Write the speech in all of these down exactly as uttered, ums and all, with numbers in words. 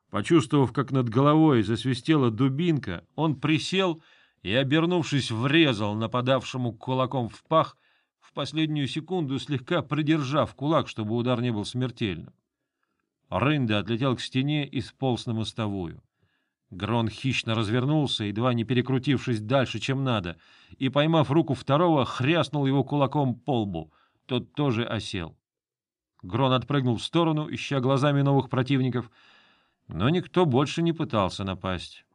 Почувствовав, как над головой засвистела дубинка, он присел и, обернувшись, врезал нападавшему кулаком в пах, в последнюю секунду слегка придержав кулак, чтобы удар не был смертельным. Рында отлетел к стене и сполз на мостовую. Грон хищно развернулся, едва не перекрутившись дальше, чем надо, и, поймав руку второго, хряснул его кулаком по лбу. Тот тоже осел. Грон отпрыгнул в сторону, ища глазами новых противников, но никто больше не пытался напасть.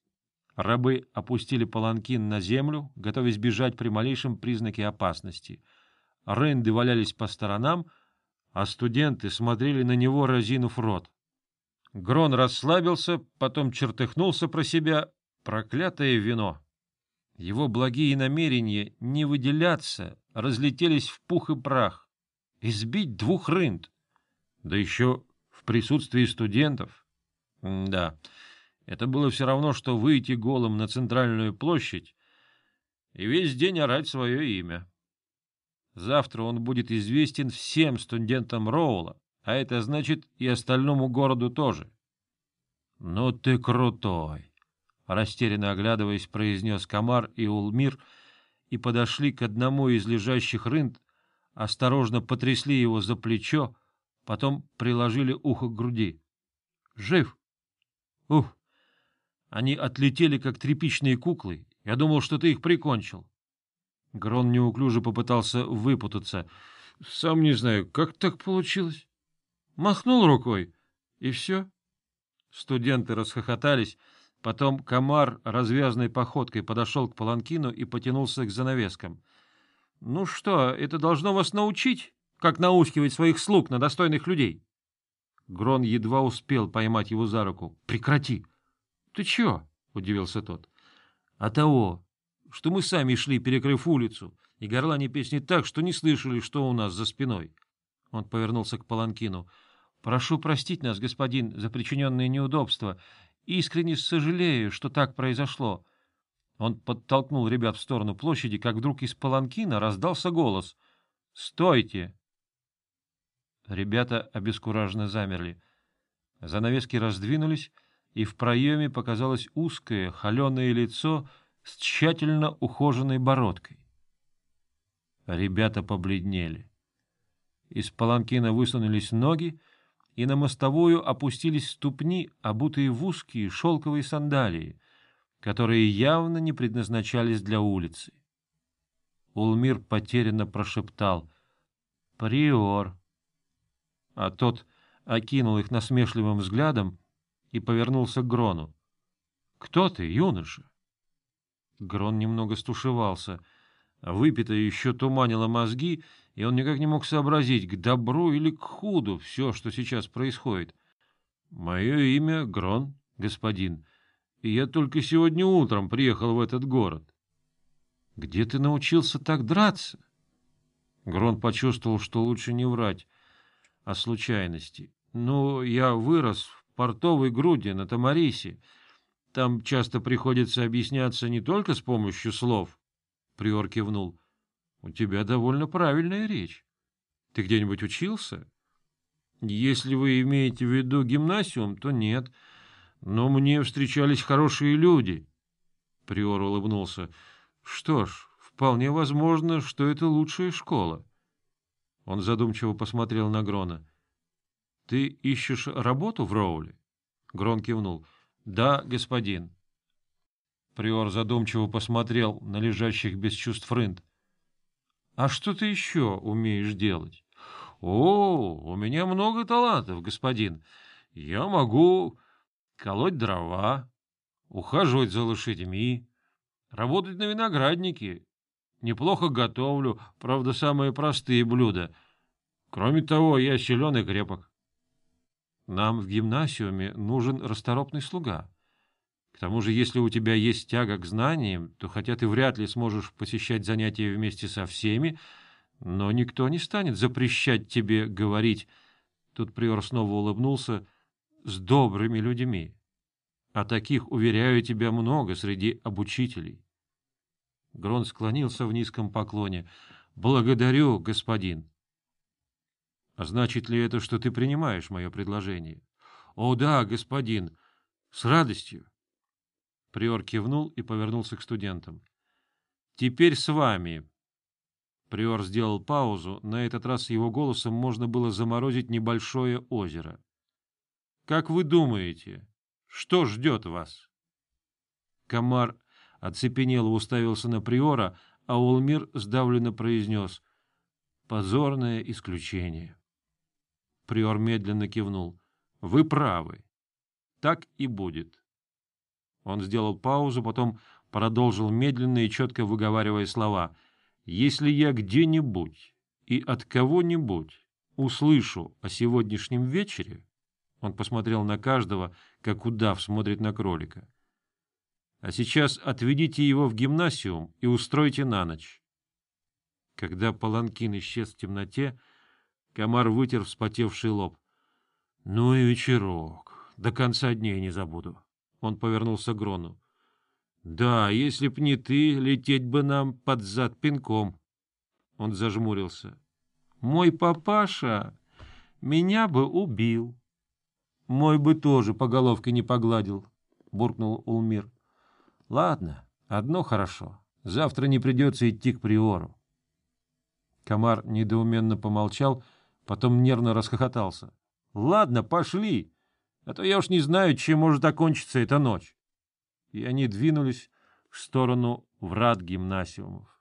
Рабы опустили паланкин на землю, готовясь бежать при малейшем признаке опасности. Рынды валялись по сторонам, а студенты смотрели на него, разинув рот. Грон расслабился, потом чертыхнулся про себя. Проклятое вино! Его благие намерения не выделяться разлетелись в пух и прах. Избить двух рынд, да еще в присутствии студентов. М да, это было все равно, что выйти голым на центральную площадь и весь день орать свое имя. Завтра он будет известен всем студентам Роула, а это значит и остальному городу тоже. — Ну ты крутой! — растерянно оглядываясь, произнес Комар и Улмир, и подошли к одному из лежащих рынд, осторожно потрясли его за плечо, потом приложили ухо к груди. — Жив! Ух! Они отлетели, как тряпичные куклы. Я думал, что ты их прикончил. Грон неуклюже попытался выпутаться. Сам не знаю, как так получилось. Махнул рукой, и все. Студенты расхохотались. Потом Комар развязной походкой подошел к паланкину и потянулся к занавескам. — Ну что, это должно вас научить, как наускивать своих слуг на достойных людей? Грон едва успел поймать его за руку. — Прекрати! — Ты чего? — удивился тот. — А того, что мы сами шли, перекрыв улицу, и горлани песни так, что не слышали, что у нас за спиной. Он повернулся к паланкину. — Прошу простить нас, господин, за причиненные неудобства. Искренне сожалею, что так произошло. Он подтолкнул ребят в сторону площади, как вдруг из паланкина раздался голос. — Стойте! Ребята обескураженно замерли. Занавески раздвинулись, и в проеме показалось узкое, холеное лицо с тщательно ухоженной бородкой. Ребята побледнели. Из паланкина высунулись ноги, и на мостовую опустились ступни, обутые в узкие шелковые сандалии, которые явно не предназначались для улицы. Улмир потерянно прошептал «Приор», а тот окинул их насмешливым взглядом и повернулся к Грону. — Кто ты, юноша? Грон немного стушевался. Выпитое еще туманило мозги, и он никак не мог сообразить, к добру или к худу все, что сейчас происходит. — Мое имя Грон, господин, и я только сегодня утром приехал в этот город. — Где ты научился так драться? Грон почувствовал, что лучше не врать о случайности. — Ну, я вырос в портовой груди на Тамарисе. Там часто приходится объясняться не только с помощью слов. Приор кивнул. — У тебя довольно правильная речь. Ты где-нибудь учился? — Если вы имеете в виду гимнасиум, то нет. Но мне встречались хорошие люди. Приор улыбнулся. — Что ж, вполне возможно, что это лучшая школа. Он задумчиво посмотрел на Грона. — Ты ищешь работу в Роуле? Грон кивнул. — Да, господин. Приор задумчиво посмотрел на лежащих без чувств рынд. — А что ты еще умеешь делать? — О, у меня много талантов, господин. Я могу колоть дрова, ухаживать за лошадьми, работать на винограднике. Неплохо готовлю, правда, самые простые блюда. Кроме того, я силен и крепок. Нам в гимнасиуме нужен расторопный слуга. К тому же, если у тебя есть тяга к знаниям, то хотя ты вряд ли сможешь посещать занятия вместе со всеми, но никто не станет запрещать тебе говорить, тут приор снова улыбнулся, с добрыми людьми. А таких, уверяю тебя, много среди обучителей. Грон склонился в низком поклоне. — Благодарю, господин. — А значит ли это, что ты принимаешь мое предложение? — О да, господин, с радостью. Приор кивнул и повернулся к студентам. — Теперь с вами. Приор сделал паузу. На этот раз его голосом можно было заморозить небольшое озеро. — Как вы думаете, что ждет вас? Комар оцепенело уставился на приора, а Улмир сдавленно произнес: — Позорное исключение. Приор медленно кивнул. — Вы правы. Так и будет. Он сделал паузу, потом продолжил медленно и четко выговаривая слова. «Если я где-нибудь и от кого-нибудь услышу о сегодняшнем вечере...» Он посмотрел на каждого, как удав смотрит на кролика. «А сейчас отведите его в гимнасиум и устройте на ночь». Когда паланкин исчез в темноте, Комар вытер вспотевший лоб. «Ну и вечерок. До конца дней не забуду». Он повернулся к Грону. — Да, если б не ты, лететь бы нам под зад пинком. Он зажмурился. — Мой папаша меня бы убил. — Мой бы тоже по головке не погладил, — буркнул Улмир. — Ладно, одно хорошо. Завтра не придется идти к приору. Комар недоуменно помолчал, потом нервно расхохотался. — Ладно, пошли. А то я уж не знаю, чем может окончиться эта ночь. И они двинулись в сторону врат гимнасиумов.